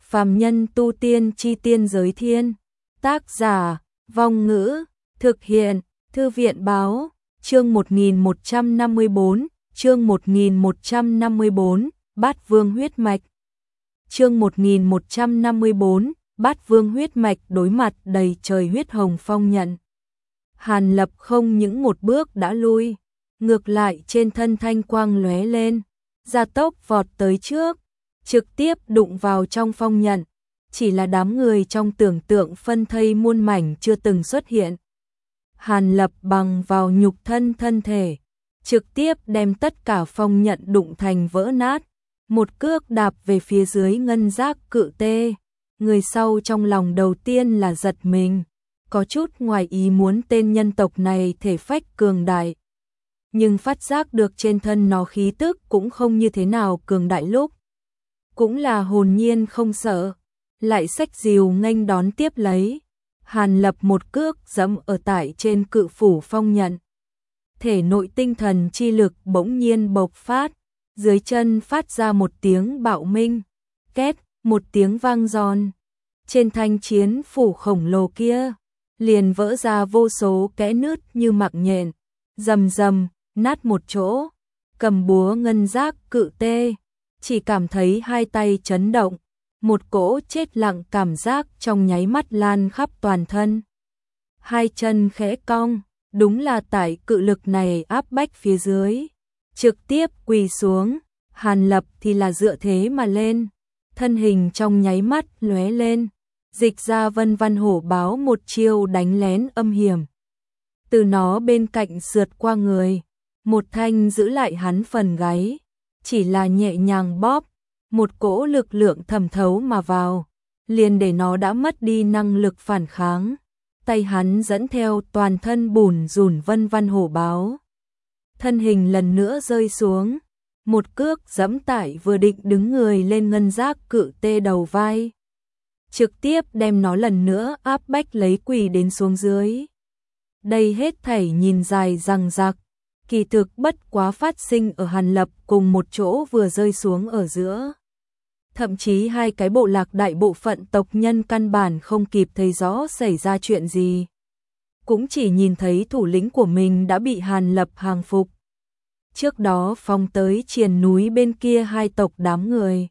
Phàm nhân tu tiên chi tiên giới thiên. Tác giả, Vong Ngữ, thực hiện, Thư viện Báo, chương 1154, chương 1154, Bát Vương huyết mạch. Chương 1154, Bát Vương huyết mạch. Đối mặt đầy trời huyết hồng phong nhận. Hàn Lập không những một bước đã lui, ngược lại trên thân thanh quang lóe lên, gia tốc vọt tới trước, trực tiếp đụng vào trong phong nhận, chỉ là đám người trong tưởng tượng phân thây muôn mảnh chưa từng xuất hiện. Hàn Lập bằng vào nhục thân thân thể, trực tiếp đem tất cả phong nhận đụng thành vỡ nát, một cước đạp về phía dưới ngân giác cự tê. Người sau trong lòng đầu tiên là giật mình, có chút ngoài ý muốn tên nhân tộc này thể phách cường đại. Nhưng phát giác được trên thân nó khí tức cũng không như thế nào cường đại lúc. Cũng là hồn nhiên không sợ, lại xách rìu nghênh đón tiếp lấy. Hàn Lập một cước dẫm ở tại trên cự phủ phong nhận. Thể nội tinh thần chi lực bỗng nhiên bộc phát, dưới chân phát ra một tiếng bạo minh, két, một tiếng vang giòn. Trên thanh chiến phủ khổng lồ kia, liền vỡ ra vô số kẽ nứt như mạng nhện, rầm rầm, nát một chỗ. Cầm búa ngân giác cự tê, chỉ cảm thấy hai tay chấn động, một cỗ chết lặng cảm giác trong nháy mắt lan khắp toàn thân. Hai chân khẽ cong, đúng là tại cự lực này áp bách phía dưới, trực tiếp quỳ xuống. Hàn Lập thì là dựa thế mà lên, thân hình trong nháy mắt lóe lên, dịch ra Vân Văn Hổ Báo một chiêu đánh lén âm hiểm. Từ nó bên cạnh sượt qua người, một thanh giữ lại hắn phần gáy, chỉ là nhẹ nhàng bóp, một cỗ lực lượng thẩm thấu mà vào, liền để nó đã mất đi năng lực phản kháng. Tay hắn dẫn theo toàn thân bùn rủn Vân Văn Hổ Báo, thân hình lần nữa rơi xuống, một cước giẫm tại vừa định đứng người lên ngân giác cự tê đầu vai, trực tiếp đem nó lần nữa áp bách lấy quỳ đến xuống dưới. Đây hết thảy nhìn dài dằng dặc, kỳ thực bất quá phát sinh ở Hàn Lập cùng một chỗ vừa rơi xuống ở giữa. Thậm chí hai cái bộ lạc đại bộ phận tộc nhân căn bản không kịp thấy rõ xảy ra chuyện gì, cũng chỉ nhìn thấy thủ lĩnh của mình đã bị Hàn Lập hàng phục. Trước đó phóng tới triền núi bên kia hai tộc đám người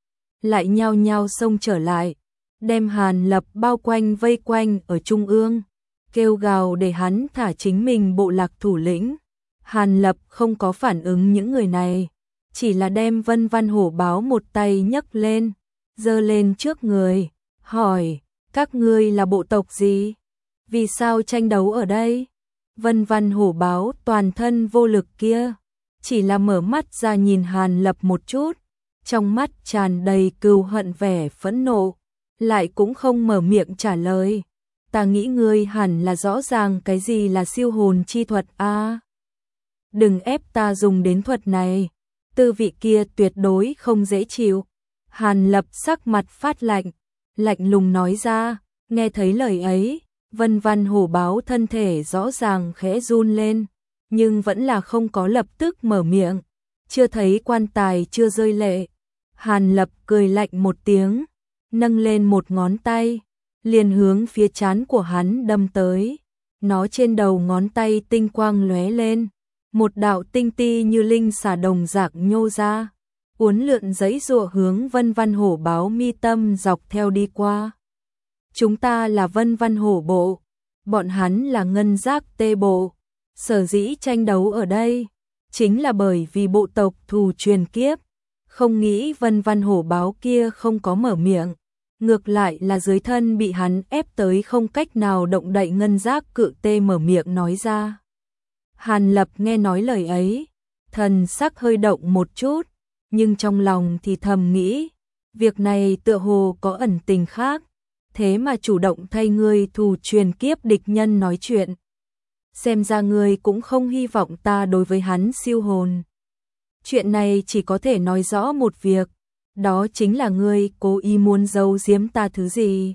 lại nhao nhao xông trở lại, đem Hàn Lập bao quanh vây quanh ở trung ương, kêu gào để hắn thả chính mình bộ lạc thủ lĩnh. Hàn Lập không có phản ứng những người này, chỉ là đem Vân Văn Hổ Báo một tay nhấc lên, giơ lên trước người, hỏi: các ngươi là bộ tộc gì? Vì sao tranh đấu ở đây? Vân Văn Hổ Báo toàn thân vô lực kia, chỉ là mở mắt ra nhìn Hàn Lập một chút, trong mắt tràn đầy cừu hận vẻ phẫn nộ, lại cũng không mở miệng trả lời. Ta nghĩ ngươi hẳn là rõ ràng cái gì là siêu hồn chi thuật a. Đừng ép ta dùng đến thuật này, tư vị kia tuyệt đối không dễ chịu. Hàn Lập sắc mặt phát lạnh, lạnh lùng nói ra. Nghe thấy lời ấy, Vân Văn Hổ Báo thân thể rõ ràng khẽ run lên, nhưng vẫn là không có lập tức mở miệng. Chưa thấy quan tài chưa rơi lệ. Hàn Lập cười lạnh một tiếng, nâng lên một ngón tay, liền hướng phía trán của hắn đâm tới. Nó trên đầu ngón tay tinh quang lóe lên, một đạo tinh ti như linh xà đồng dạng nhô ra, uốn lượn giãy giụa hướng Vân Văn Hổ Báo mi tâm dọc theo đi qua. Chúng ta là Vân Văn Hổ bộ, bọn hắn là ngân giác tê bộ. Sở dĩ tranh đấu ở đây, chính là bởi vì bộ tộc thù truyền kiếp. Không nghĩ Vân Văn Hổ Báo kia không có mở miệng, ngược lại là dưới thân bị hắn ép tới không cách nào động đậy ngân giác cự tê mở miệng nói ra. Hàn Lập nghe nói lời ấy, thần sắc hơi động một chút, nhưng trong lòng thì thầm nghĩ, việc này tựa hồ có ẩn tình khác, thế mà chủ động thay ngươi thù truyền kiếp địch nhân nói chuyện. Xem ra ngươi cũng không hy vọng ta đối với hắn siêu hồn. Chuyện này chỉ có thể nói rõ một việc, đó chính là ngươi cố ý muốn giấu giếm ta thứ gì.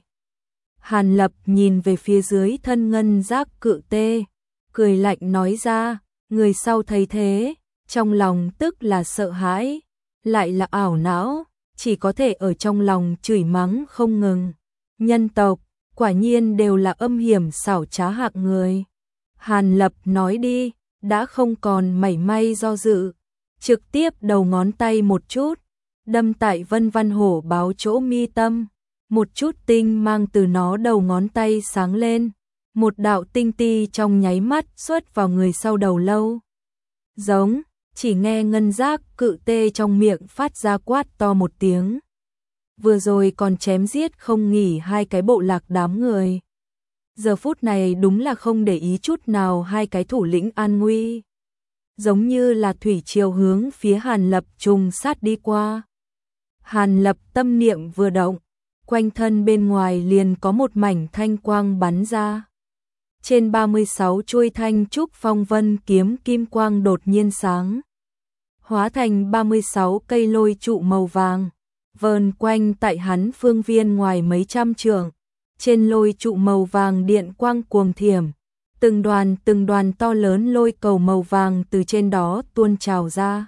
Hàn Lập nhìn về phía dưới thân ngân giác cự tê, cười lạnh nói ra. Người sau thấy thế, trong lòng tức là sợ hãi, lại là ảo não, chỉ có thể ở trong lòng chửi mắng không ngừng. Nhân tộc, quả nhiên đều là âm hiểm xảo trá hạng người. Hàn Lập nói đi, đã không còn mảy may do dự, trực tiếp đầu ngón tay một chút, đâm tại Vân Văn Hổ báo chỗ mi tâm, một chút tinh mang từ nó đầu ngón tay sáng lên, một đạo tinh ti trong nháy mắt xuất vào người sau đầu lâu. Giống, chỉ nghe ngân giác cự tê trong miệng phát ra quát to một tiếng. Vừa rồi còn chém giết không nghỉ hai cái bộ lạc đám người. Giờ phút này đúng là không để ý chút nào hai cái thủ lĩnh an nguy. Giống như là thủy triều hướng phía Hàn Lập trùng sát đi qua. Hàn Lập tâm niệm vừa động, quanh thân bên ngoài liền có một mảnh thanh quang bắn ra. Trên 36 chuôi thanh trúc phong vân kiếm kim quang đột nhiên sáng, hóa thành 36 cây lôi trụ màu vàng, vờn quanh tại hắn phương viên ngoài mấy trăm trượng. Trên lôi trụ màu vàng điện quang cuồng thiểm, từng đoàn to lớn lôi cầu màu vàng từ trên đó tuôn trào ra.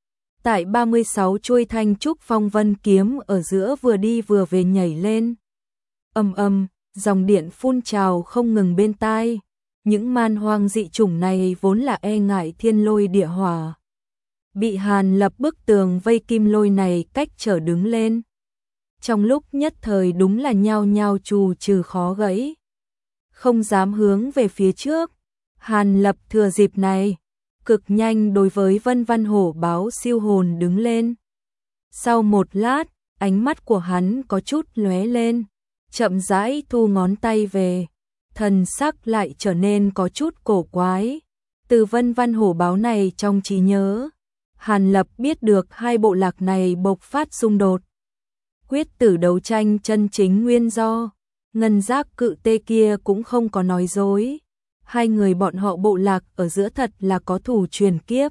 Tại 36 chuôi thanh trúc phong vân kiếm ở giữa vừa đi vừa về nhảy lên. Ầm ầm, dòng điện phun trào không ngừng bên tai. Những man hoang dị chủng này vốn là e ngại thiên lôi địa hỏa, bị Hàn Lập bức tường vây kim lôi này cách trở đứng lên. Trong lúc nhất thời đúng là nhao nhao trù trừ khó gãy, không dám hướng về phía trước. Hàn Lập thừa dịp này, cực nhanh đối với Vân Văn Hổ báo siêu hồn đứng lên. Sau một lát, ánh mắt của hắn có chút lóe lên, chậm rãi thu ngón tay về, thần sắc lại trở nên có chút cổ quái. Từ Vân Văn Hổ báo này trong trí nhớ, Hàn Lập biết được hai bộ lạc này bộc phát xung đột, quyết tử đấu tranh chân chính nguyên do. Ngân giác cự tê kia cũng không có nói dối, hai người bọn họ bộ lạc ở giữa thật là có thù truyền kiếp.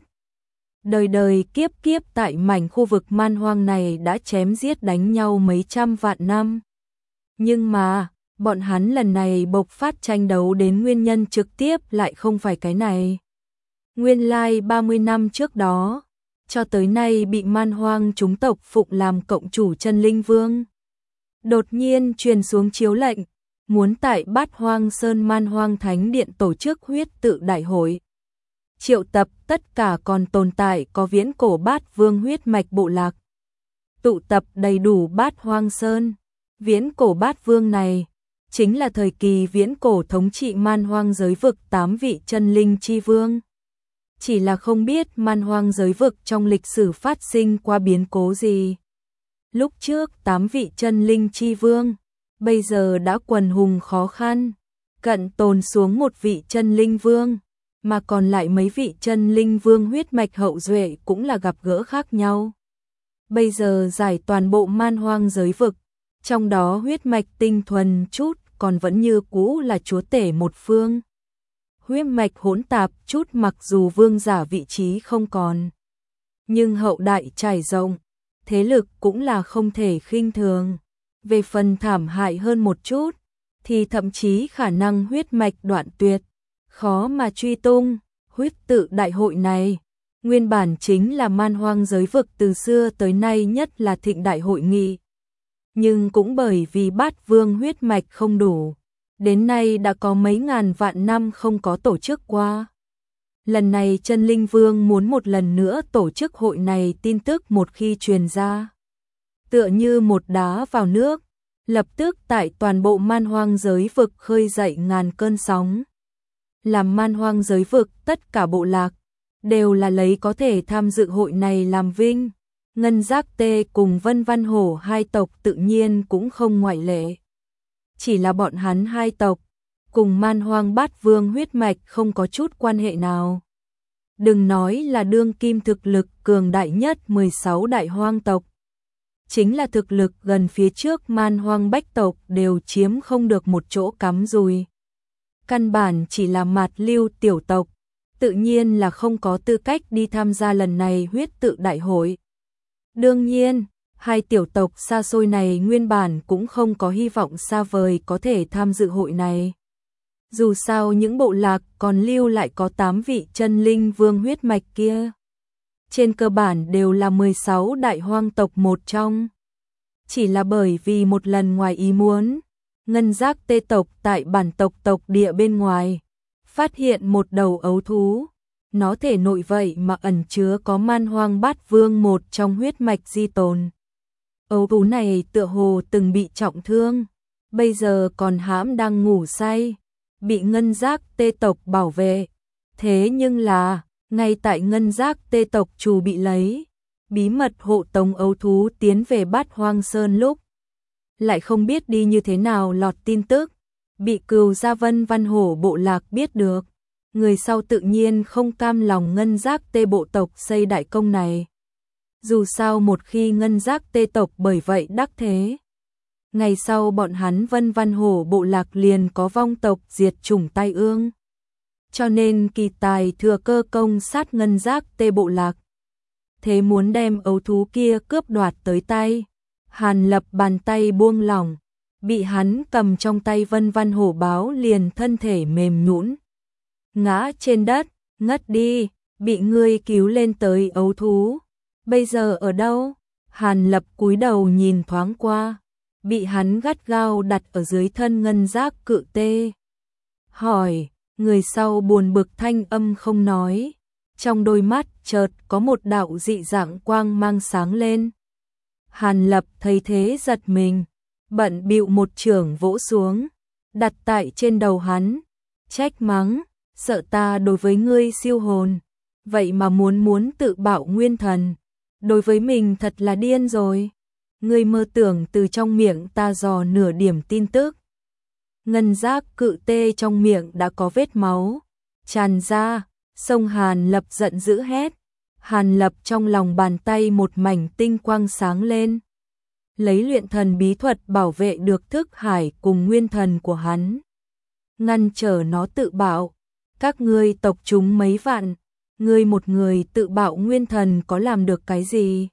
Đời đời kiếp kiếp tại mảnh khu vực man hoang này đã chém giết đánh nhau mấy trăm vạn năm. Nhưng mà, bọn hắn lần này bộc phát tranh đấu đến nguyên nhân trực tiếp lại không phải cái này. Nguyên lai 30 năm trước đó, cho tới nay bị man hoang chúng tộc phụng làm cộng chủ chân linh vương. Đột nhiên truyền xuống chiếu lệnh, muốn tại Bát Hoang Sơn Man Hoang Thánh Điện tổ chức huyết tự đại hội. Triệu tập tất cả còn tồn tại có viễn cổ Bát Vương huyết mạch bộ lạc. Tụ tập đầy đủ Bát Hoang Sơn. Viễn cổ Bát Vương này, chính là thời kỳ viễn cổ thống trị man hoang giới vực 8 vị chân linh chi vương. Chỉ là không biết man hoang giới vực trong lịch sử phát sinh qua biến cố gì. Lúc trước 8 vị chân linh chi vương, bây giờ đã quần hùng khó khăn, cận tồn xuống một vị chân linh vương, mà còn lại mấy vị chân linh vương huyết mạch hậu duệ cũng là gặp gỡ khác nhau. Bây giờ giải toàn bộ man hoang giới vực, trong đó huyết mạch tinh thuần chút còn vẫn như cũ là chúa tể một phương. Huyết mạch hỗn tạp chút mặc dù vương giả vị trí không còn, nhưng hậu đại trải rộng, thế lực cũng là không thể khinh thường. Về phần thảm hại hơn một chút, thì thậm chí khả năng huyết mạch đoạn tuyệt, khó mà truy tung. Huyết tự đại hội này, nguyên bản chính là man hoang giới vực từ xưa tới nay nhất là thịnh đại hội nghị. Nhưng cũng bởi vì Bát Vương huyết mạch không đủ, đến nay đã có mấy ngàn vạn năm không có tổ chức qua. Lần này chân linh vương muốn một lần nữa tổ chức hội này, tin tức một khi truyền ra, tựa như một đá vào nước, lập tức tại toàn bộ man hoang giới vực khơi dậy ngàn cơn sóng. Làm man hoang giới vực tất cả bộ lạc, đều là lấy có thể tham dự hội này làm vinh. Ngân giác tê cùng Vân Văn Hổ hai tộc tự nhiên cũng không ngoại lệ. Chỉ là bọn hắn hai tộc, cùng man hoang Bát Vương huyết mạch không có chút quan hệ nào. Đừng nói là đương kim thực lực cường đại nhất 16 đại hoang tộc. Chính là thực lực gần phía trước man hoang bách tộc đều chiếm không được một chỗ cắm rùi. Căn bản chỉ là mạt lưu tiểu tộc, tự nhiên là không có tư cách đi tham gia lần này huyết tự đại hội. Đương nhiên, hai tiểu tộc xa xôi này nguyên bản cũng không có hy vọng xa vời có thể tham dự hội này. Dù sao những bộ lạc còn lưu lại có 8 vị chân linh vương huyết mạch kia, trên cơ bản đều là 16 đại hoang tộc một trong. chỉ là bởi vì một lần ngoài ý muốn, ngân giác tê tộc tại bản tộc địa bên ngoài, phát hiện một đầu ấu thú. Nó thể nội vậy mà ẩn chứa có Man Hoang Bát Vương một trong huyết mạch di tồn. Ấu thú này tựa hồ từng bị trọng thương, bây giờ còn hãm đang ngủ say, bị ngân giác tê tộc bảo vệ. Thế nhưng là, ngay tại ngân giác tê tộc chủ bị lấy, bí mật hộ tống ấu thú tiến về Bát Hoang Sơn lúc, lại không biết đi như thế nào lọt tin tức, bị Cừu Gia Vân Văn Hổ bộ lạc biết được. Người sau tự nhiên không cam lòng ngân giác tê bộ tộc xây đại công này. Dù sao một khi ngân giác tê tộc bởi vậy đắc thế, ngày sau bọn hắn Vân Văn Hổ bộ lạc liền có vong tộc diệt chủng tai ương. Cho nên kỳ tài thừa cơ công sát ngân giác tê bộ lạc. Thế muốn đem ấu thú kia cướp đoạt tới tay. Hàn Lập bàn tay buông lỏng, bị hắn cầm trong tay Vân Văn Hổ báo liền thân thể mềm nhũn, ngã trên đất, ngất đi, bị ngươi cứu lên tới ấu thú. Bây giờ ở đâu? Hàn Lập cúi đầu nhìn thoáng qua, bị hắn gắt gao đặt ở dưới thân ngân giác cự tê. Hỏi, người sau buồn bực thanh âm không nói, trong đôi mắt chợt có một đạo dị dạng quang mang sáng lên. Hàn Lập thấy thế giật mình, bận bịu một chưởng vỗ xuống, đặt tại trên đầu hắn, trách mắng, sợ ta đối với ngươi siêu hồn, vậy mà muốn tự bạo nguyên thần, đối với mình thật là điên rồi. Ngươi mơ tưởng từ trong miệng ta dò nửa điểm tin tức. Ngân giác cự tê trong miệng đã có vết máu tràn ra, sông Hàn Lập giận dữ hét. Hàn Lập trong lòng bàn tay một mảnh tinh quang sáng lên, lấy luyện thần bí thuật bảo vệ được thức hải cùng nguyên thần của hắn, ngăn trở nó tự bạo. Các ngươi tộc chúng mấy vạn, ngươi một người tự bạo nguyên thần có làm được cái gì?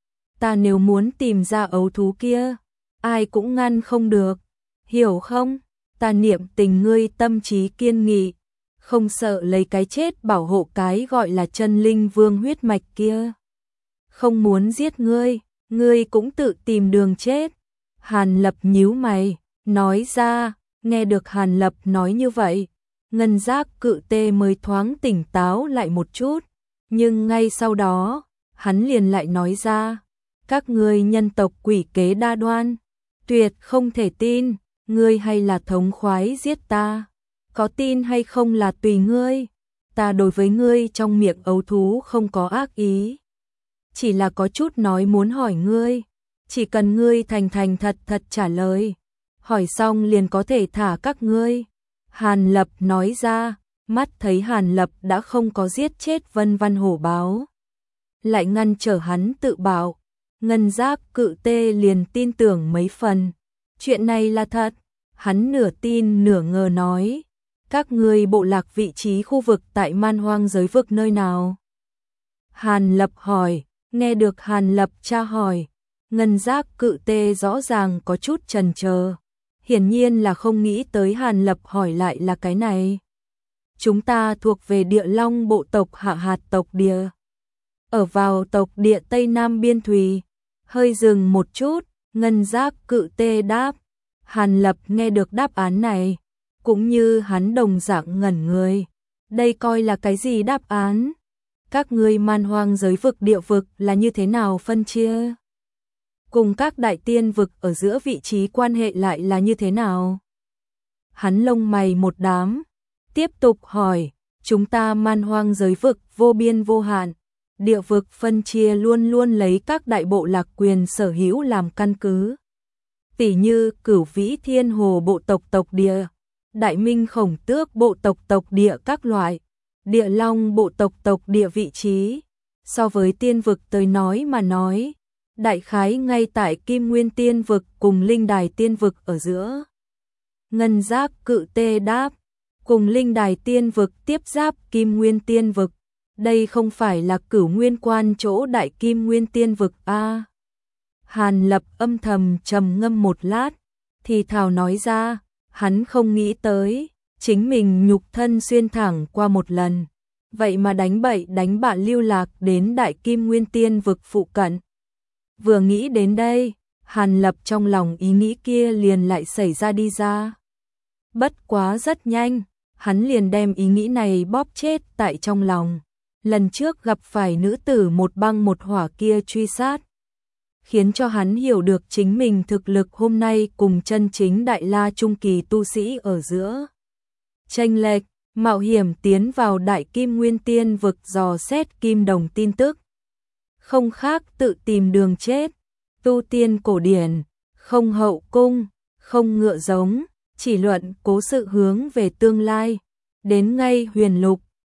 Ta nếu muốn tìm ra ấu thú kia, ai cũng ngăn không được, hiểu không? Ta niệm tình ngươi tâm trí kiên nghị, không sợ lấy cái chết bảo hộ cái gọi là chân linh vương huyết mạch kia. Không muốn giết ngươi, ngươi cũng tự tìm đường chết. Hàn Lập nhíu mày, nói ra. Nghe được Hàn Lập nói như vậy, ngân giác cự tê mới thoáng tỉnh táo lại một chút, nhưng ngay sau đó, hắn liền lại nói ra, các ngươi nhân tộc quỷ kế đa đoan, tuyệt không thể tin, ngươi hay là thống khoái giết ta, có tin hay không là tùy ngươi, ta đối với ngươi trong miệng ấu thú không có ác ý, chỉ là có chút nói muốn hỏi ngươi, chỉ cần ngươi thành thật trả lời, hỏi xong liền có thể thả các ngươi. Hàn Lập nói ra, mắt thấy Hàn Lập đã không có giết chết Vân Văn Hổ báo, lại ngăn trở hắn tự bạo, ngân giác cự tê liền tin tưởng mấy phần. Chuyện này là thật, hắn nửa tin nửa ngờ nói, các ngươi bộ lạc vị trí khu vực tại Man Hoang giới vực nơi nào? Hàn Lập hỏi, nghe được Hàn Lập tra hỏi, ngân giác cự tê rõ ràng có chút chần chờ. Hiển nhiên là không nghĩ tới Hàn Lập hỏi lại là cái này. Chúng ta thuộc về Địa Long bộ tộc Hạ Hạt tộc địa. Ở vào tộc địa Tây Nam Biên Thùy. Hơi dừng một chút, ngân giác cự tê đáp. Hàn Lập nghe được đáp án này, cũng như hắn đồng dạng ngẩn người. Đây coi là cái gì đáp án? Các ngươi Man Hoang giới vực địa vực là như thế nào phân chia? Cùng các đại tiên vực ở giữa vị trí quan hệ lại là như thế nào? Hắn lông mày một đám, tiếp tục hỏi, chúng ta Man Hoang giới vực vô biên vô hạn, địa vực phân chia luôn luôn lấy các đại bộ lạc quyền sở hữu làm căn cứ. Tỷ như Cửu Vĩ Thiên Hồ bộ tộc địa, Đại Minh Khổng Tước bộ tộc địa các loại, Địa Long bộ tộc địa vị trí, so với tiên vực tới nói mà nói, đại khái ngay tại Kim Nguyên Tiên vực cùng Linh Đài Tiên vực ở giữa. Ngân giác cự tê đáp, cùng Linh Đài Tiên vực tiếp giáp Kim Nguyên Tiên vực, đây không phải là Cửu Nguyên Quan chỗ đại Kim Nguyên Tiên vực a? Hàn Lập âm thầm trầm ngâm một lát, thì thào nói ra, hắn không nghĩ tới, chính mình nhục thân xuyên thẳng qua một lần, vậy mà đánh bậy đánh bạ lưu lạc đến đại Kim Nguyên Tiên vực phụ cận. Vừa nghĩ đến đây, Hàn Lập trong lòng ý nghĩ kia liền lại xảy ra đi ra. Bất quá rất nhanh, hắn liền đem ý nghĩ này bóp chết tại trong lòng. Lần trước gặp phải nữ tử một băng một hỏa kia truy sát, khiến cho hắn hiểu được chính mình thực lực hôm nay cùng chân chính đại la trung kỳ tu sĩ ở giữa chênh lệch, mạo hiểm tiến vào Đại Kim Nguyên Tiên vực dò xét kim đồng tin tức. Không khác tự tìm đường chết, tu tiên cổ điển, không hậu cung, không ngựa giống, chỉ luận cố sự hướng về tương lai. Đến ngay huyền lục,